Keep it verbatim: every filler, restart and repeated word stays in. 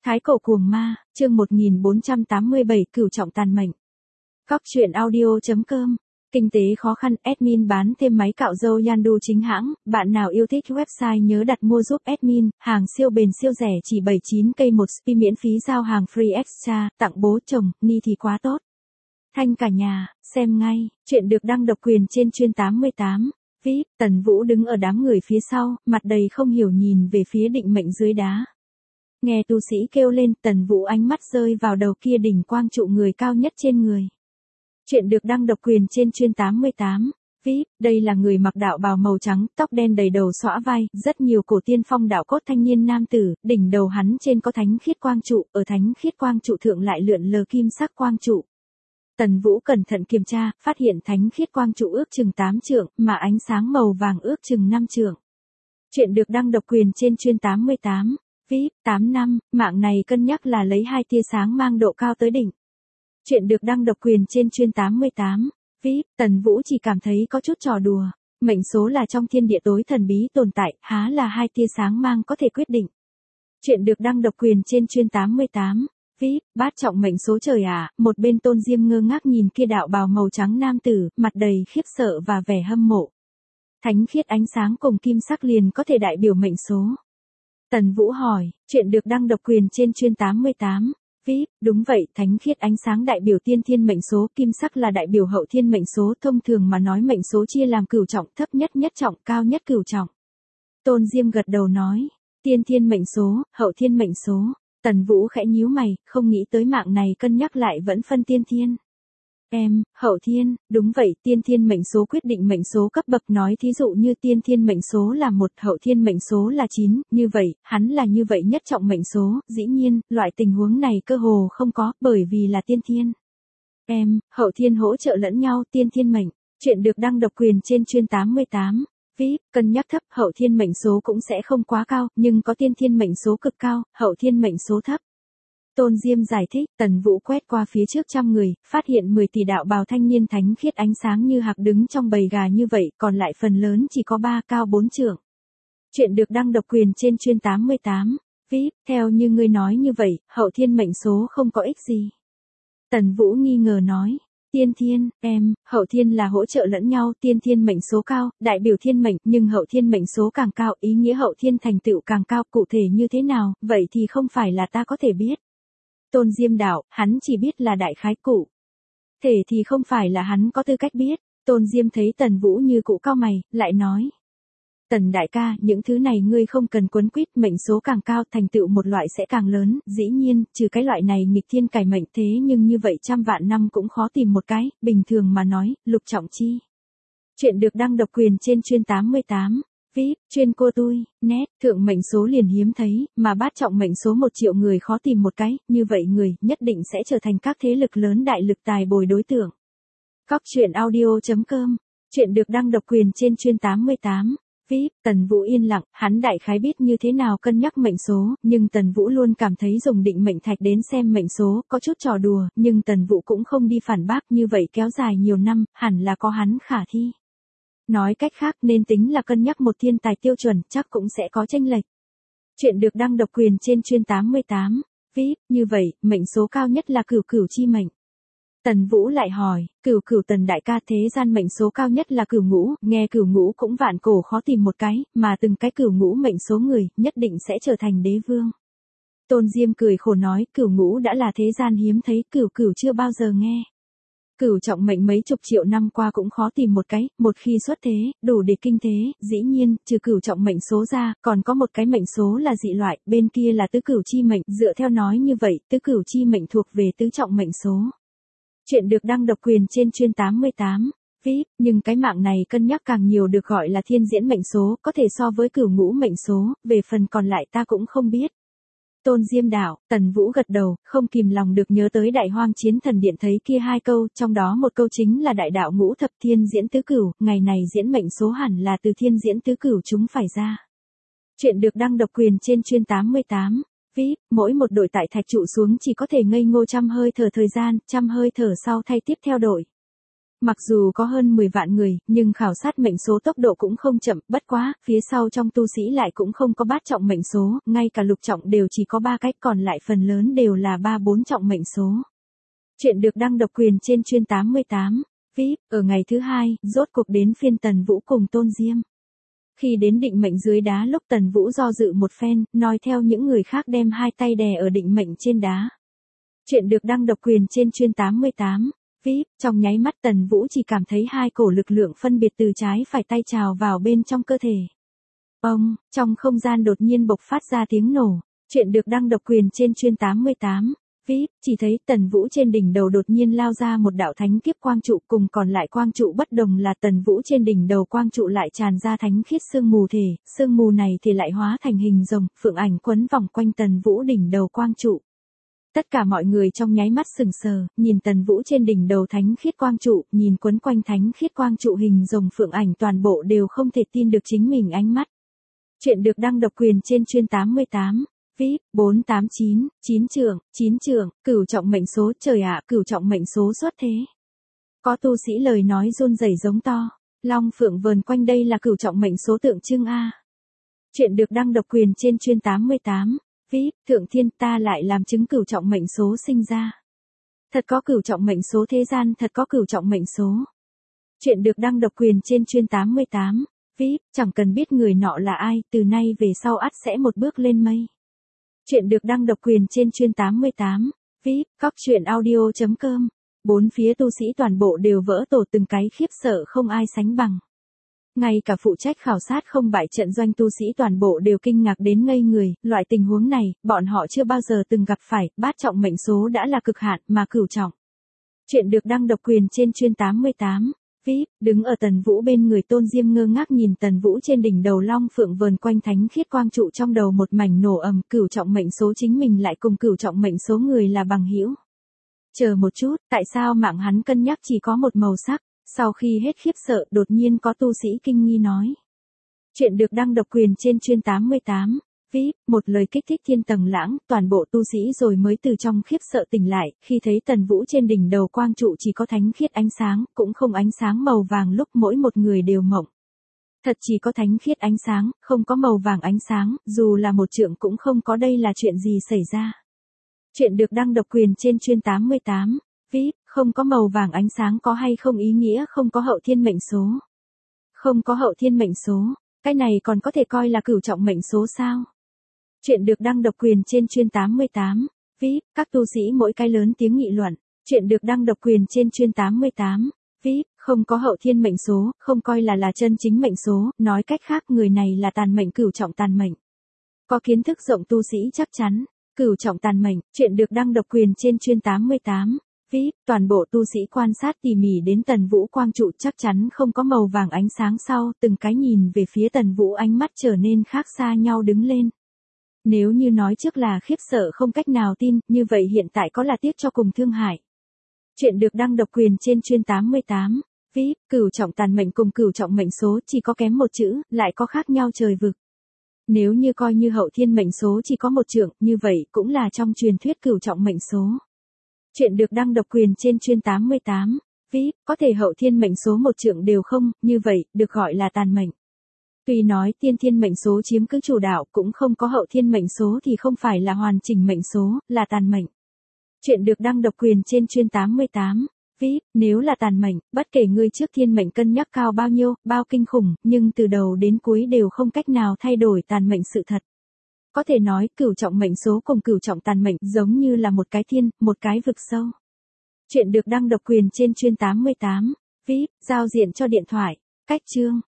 Thái cổ cuồng ma, chương một nghìn bốn trăm tám mươi bảy cửu trọng tàn mệnh. Cóc truyện audio chấm com. Kinh tế khó khăn, admin bán thêm máy cạo râu Yandu chính hãng, bạn nào yêu thích website nhớ đặt mua giúp admin, hàng siêu bền siêu rẻ chỉ bảy mươi chín k một spi miễn phí giao hàng free extra, tặng bố chồng, ni thì quá tốt. Thanh cả nhà, xem ngay, chuyện được đăng độc quyền trên chuyên tám mươi tám. vê i pê, Tần Vũ đứng ở đám người phía sau, mặt đầy không hiểu nhìn về phía định mệnh dưới đá. Nghe tu sĩ kêu lên, Tần Vũ ánh mắt rơi vào đầu kia đỉnh quang trụ người cao nhất trên người. Chuyện được đăng độc quyền trên chuyên tám mươi tám. vê i pê, đây là người mặc đạo bào màu trắng, tóc đen đầy đầu xõa vai, rất nhiều cổ tiên phong đạo cốt thanh niên nam tử, đỉnh đầu hắn trên có thánh khiết quang trụ, ở thánh khiết quang trụ thượng lại lượn lờ kim sắc quang trụ. Tần Vũ cẩn thận kiểm tra, phát hiện thánh khiết quang trụ ước chừng tám trượng, mà ánh sáng màu vàng ước chừng năm trượng. Chuyện được đăng độc quyền trên chuyên tám mươi tám. vê i pê, tám năm, mạng này cân nhắc là lấy hai tia sáng mang độ cao tới đỉnh. Chuyện được đăng độc quyền trên chuyên tám mươi tám. vê i pê, Tần Vũ chỉ cảm thấy có chút trò đùa. Mệnh số là trong thiên địa tối thần bí tồn tại, há là hai tia sáng mang có thể quyết định. Chuyện được đăng độc quyền trên chuyên tám mươi tám. vê i pê, bát trọng mệnh số trời à, một bên Tôn Diêm ngơ ngác nhìn kia đạo bào màu trắng nam tử, mặt đầy khiếp sợ và vẻ hâm mộ. Thánh khiết ánh sáng cùng kim sắc liền có thể đại biểu mệnh số. Tần Vũ hỏi, chuyện được đăng độc quyền trên chuyên tám mươi tám. vê i pê, đúng vậy, thánh khiết ánh sáng đại biểu tiên thiên mệnh số, kim sắc là đại biểu hậu thiên mệnh số, thông thường mà nói mệnh số chia làm cửu trọng, thấp nhất nhất trọng, cao nhất cửu trọng. Tôn Diêm gật đầu nói, tiên thiên mệnh số, hậu thiên mệnh số. Tần Vũ khẽ nhíu mày, không nghĩ tới mạng này cân nhắc lại vẫn phân tiên thiên. Em, hậu thiên, đúng vậy, tiên thiên mệnh số quyết định mệnh số cấp bậc, nói thí dụ như tiên thiên mệnh số là một, hậu thiên mệnh số là chín, như vậy, hắn là như vậy nhất trọng mệnh số, dĩ nhiên, loại tình huống này cơ hồ không có, bởi vì là tiên thiên. Em, hậu thiên hỗ trợ lẫn nhau, tiên thiên mệnh, chuyện được đăng độc quyền trên chuyên tám mươi tám. vê i pê, cân nhắc thấp, hậu thiên mệnh số cũng sẽ không quá cao, nhưng có tiên thiên mệnh số cực cao, hậu thiên mệnh số thấp. Tôn Diêm giải thích, Tần Vũ quét qua phía trước trăm người, phát hiện mười tỷ đạo bào thanh niên thánh khiết ánh sáng như hạc đứng trong bầy gà như vậy, còn lại phần lớn chỉ có ba, cao bốn trượng. Chuyện được đăng độc quyền trên chuyên tám mươi tám. vê i pê, theo như ngươi nói như vậy, hậu thiên mệnh số không có ích gì. Tần Vũ nghi ngờ nói. Tiên thiên, em, hậu thiên là hỗ trợ lẫn nhau, tiên thiên mệnh số cao, đại biểu thiên mệnh, nhưng hậu thiên mệnh số càng cao, ý nghĩa hậu thiên thành tựu càng cao, cụ thể như thế nào, vậy thì không phải là ta có thể biết. Tôn Diêm đạo, hắn chỉ biết là đại khái cụ thể thì không phải là hắn có tư cách biết. Tôn Diêm thấy Tần Vũ như cụ cau mày, lại nói. Tần đại ca, những thứ này ngươi không cần quấn quýt, mệnh số càng cao, thành tựu một loại sẽ càng lớn, dĩ nhiên, trừ cái loại này nghịch thiên cải mệnh, thế nhưng như vậy trăm vạn năm cũng khó tìm một cái, bình thường mà nói, lục trọng chi. Chuyện được đăng độc quyền trên chuyên tám mươi tám. vê i pê, chuyên cô tôi, nét, thượng mệnh số liền hiếm thấy, mà bát trọng mệnh số một triệu người khó tìm một cái, như vậy người, nhất định sẽ trở thành các thế lực lớn đại lực tài bồi đối tượng. Cóc truyện audio chấm com, chuyện được đăng độc quyền trên chuyên tám mươi tám. vê i pê, Tần Vũ yên lặng, hắn đại khái biết như thế nào cân nhắc mệnh số, nhưng Tần Vũ luôn cảm thấy dùng định mệnh thạch đến xem mệnh số, có chút trò đùa, nhưng Tần Vũ cũng không đi phản bác, như vậy kéo dài nhiều năm, hẳn là có hắn khả thi. Nói cách khác, nên tính là cân nhắc một thiên tài tiêu chuẩn, chắc cũng sẽ có chênh lệch. Chuyện được đăng độc quyền trên chuyên tám mươi tám. vê i pê, như vậy, mệnh số cao nhất là cửu cửu chi mệnh. Tần Vũ lại hỏi, cửu cửu Tần đại ca, thế gian mệnh số cao nhất là cửu ngũ, nghe cửu ngũ cũng vạn cổ khó tìm một cái, mà từng cái cửu ngũ mệnh số người, nhất định sẽ trở thành đế vương. Tôn Diêm cười khổ nói, cửu ngũ đã là thế gian hiếm thấy, cửu cửu chưa bao giờ nghe. Cửu trọng mệnh mấy chục triệu năm qua cũng khó tìm một cái, một khi xuất thế, đủ để kinh thế, dĩ nhiên, trừ cửu trọng mệnh số ra, còn có một cái mệnh số là dị loại, bên kia là tứ cửu chi mệnh, dựa theo nói như vậy, tứ cửu chi mệnh thuộc về tứ trọng mệnh số. Chuyện được đăng độc quyền trên chuyên tám mươi tám. vê i pê, nhưng cái mạng này cân nhắc càng nhiều được gọi là thiên diễn mệnh số, có thể so với cửu ngũ mệnh số, về phần còn lại ta cũng không biết. Tôn Diêm đạo, Tần Vũ gật đầu, không kìm lòng được nhớ tới Đại Hoang Chiến Thần Điện thấy kia hai câu, trong đó một câu chính là đại đạo ngũ thập thiên diễn tứ cửu, ngày này diễn mệnh số hẳn là từ thiên diễn tứ cửu chúng phải ra. Chuyện được đăng độc quyền trên chuyên tám mươi tám. vê i pê, mỗi một đội tại thạch trụ xuống chỉ có thể ngây ngô trăm hơi thở thời gian, trăm hơi thở sau thay tiếp theo đội. Mặc dù có hơn mười vạn người, nhưng khảo sát mệnh số tốc độ cũng không chậm, bất quá, phía sau trong tu sĩ lại cũng không có bát trọng mệnh số, ngay cả lục trọng đều chỉ có ba cách, còn lại phần lớn đều là ba bốn trọng mệnh số. Chuyện được đăng độc quyền trên chuyên tám mươi tám, vê i pê, ở ngày thứ hai, rốt cuộc đến phiên Tần Vũ cùng Tôn Diêm. Khi đến định mệnh dưới đá lúc Tần Vũ do dự một phen, nói theo những người khác đem hai tay đè ở định mệnh trên đá. Chuyện được đăng độc quyền trên chuyên tám mươi tám, vê i pê, trong nháy mắt Tần Vũ chỉ cảm thấy hai cổ lực lượng phân biệt từ trái phải tay trào vào bên trong cơ thể. Ông, trong không gian đột nhiên bộc phát ra tiếng nổ. Chuyện được đăng độc quyền trên chuyên tám mươi tám, vê i pê, chỉ thấy Tần Vũ trên đỉnh đầu đột nhiên lao ra một đạo thánh kiếp quang trụ, cùng còn lại quang trụ bất đồng là Tần Vũ trên đỉnh đầu quang trụ lại tràn ra thánh khiết sương mù thể, sương mù này thì lại hóa thành hình rồng, phượng ảnh quấn vòng quanh Tần Vũ đỉnh đầu quang trụ. Tất cả mọi người trong nháy mắt sừng sờ, nhìn Tần Vũ trên đỉnh đầu thánh khiết quang trụ, nhìn quấn quanh thánh khiết quang trụ hình rồng phượng ảnh, toàn bộ đều không thể tin được chính mình ánh mắt. Chuyện được đăng độc quyền trên chuyên tám mươi tám, vê i pê, bốn tám chín, chín trường, chín trường, cửu trọng mệnh số, trời ạ, cửu trọng mệnh số xuất thế. Có tu sĩ lời nói run rẩy giống to, long phượng vờn quanh đây là cửu trọng mệnh số tượng trưng a. Chuyện được đăng độc quyền trên chuyên tám mươi tám, vê i pê, thượng thiên, ta lại làm chứng cửu trọng mệnh số sinh ra. Thật có cửu trọng mệnh số thế gian, thật có cửu trọng mệnh số. Chuyện được đăng độc quyền trên chuyên tám mươi tám, vê i pê, chẳng cần biết người nọ là ai, từ nay về sau ắt sẽ một bước lên mây. Chuyện được đăng độc quyền trên chuyên tám mươi tám, vê i pê, cóc truyện audio chấm com. Bốn phía tu sĩ toàn bộ đều vỡ tổ, từng cái khiếp sợ không ai sánh bằng. Ngay cả phụ trách khảo sát không bại trận doanh tu sĩ toàn bộ đều kinh ngạc đến ngây người, loại tình huống này, bọn họ chưa bao giờ từng gặp phải, bát trọng mệnh số đã là cực hạn, mà cửu trọng. Chuyện được đăng độc quyền trên chuyên tám mươi tám, vê i pê, đứng ở Tần Vũ bên người Tôn Diêm ngơ ngác nhìn Tần Vũ trên đỉnh đầu long phượng vờn quanh thánh khiết quang trụ, trong đầu một mảnh nổ ầm, cửu trọng mệnh số chính mình lại cùng cửu trọng mệnh số người là bằng hữu. Chờ một chút, tại sao mạng hắn cân nhắc chỉ có một màu sắc? Sau khi hết khiếp sợ, đột nhiên có tu sĩ kinh nghi nói. Chuyện được đăng độc quyền trên chuyên tám mươi tám, vê i pê, một lời kích thích thiên tầng lãng, toàn bộ tu sĩ rồi mới từ trong khiếp sợ tỉnh lại, khi thấy Tần Vũ trên đỉnh đầu quang trụ chỉ có thánh khiết ánh sáng, cũng không ánh sáng màu vàng lúc mỗi một người đều mộng. Thật chỉ có thánh khiết ánh sáng, không có màu vàng ánh sáng, dù là một trượng cũng không có, đây là chuyện gì xảy ra? Chuyện được đăng độc quyền trên chuyên tám mươi tám, vê i pê, không có màu vàng ánh sáng có hay không ý nghĩa không có hậu thiên mệnh số. Không có hậu thiên mệnh số, cái này còn có thể coi là cửu trọng mệnh số sao? Chuyện được đăng độc quyền trên chuyên tám mươi tám, vê i pê, các tu sĩ mỗi cái lớn tiếng nghị luận. Chuyện được đăng độc quyền trên chuyên tám mươi tám, vê i pê, không có hậu thiên mệnh số, không coi là là chân chính mệnh số, nói cách khác người này là tàn mệnh, cửu trọng tàn mệnh. Có kiến thức rộng tu sĩ chắc chắn, cửu trọng tàn mệnh. Chuyện được đăng độc quyền trên chuyên tám mươi tám, vê i pê, toàn bộ tu sĩ quan sát tỉ mỉ đến Tần Vũ quang trụ chắc chắn không có màu vàng ánh sáng sau, từng cái nhìn về phía Tần Vũ ánh mắt trở nên khác xa nhau đứng lên. Nếu như nói trước là khiếp sợ không cách nào tin, như vậy hiện tại có là tiếc cho cùng thương hại. Chuyện được đăng độc quyền trên chuyên tám mươi tám, vê i pê, cửu trọng tàn mệnh cùng cửu trọng mệnh số chỉ có kém một chữ, lại có khác nhau trời vực. Nếu như coi như hậu thiên mệnh số chỉ có một trượng, như vậy cũng là trong truyền thuyết cửu trọng mệnh số. Chuyện được đăng độc quyền trên chuyên tám mươi tám, vê i pê, có thể hậu thiên mệnh số một trượng đều không, như vậy, được gọi là tàn mệnh. Tuy nói tiên thiên mệnh số chiếm cứ chủ đạo, cũng không có hậu thiên mệnh số thì không phải là hoàn chỉnh mệnh số, là tàn mệnh. Chuyện được đăng độc quyền trên chuyên tám mươi tám, vê i pê, nếu là tàn mệnh, bất kể ngươi trước thiên mệnh cân nhắc cao bao nhiêu, bao kinh khủng, nhưng từ đầu đến cuối đều không cách nào thay đổi tàn mệnh sự thật. Có thể nói, cửu trọng mệnh số cùng cửu trọng tàn mệnh giống như là một cái thiên, một cái vực sâu. Chuyện được đăng độc quyền trên chuyên tám mươi tám, vê i pê, giao diện cho điện thoại, cách chương.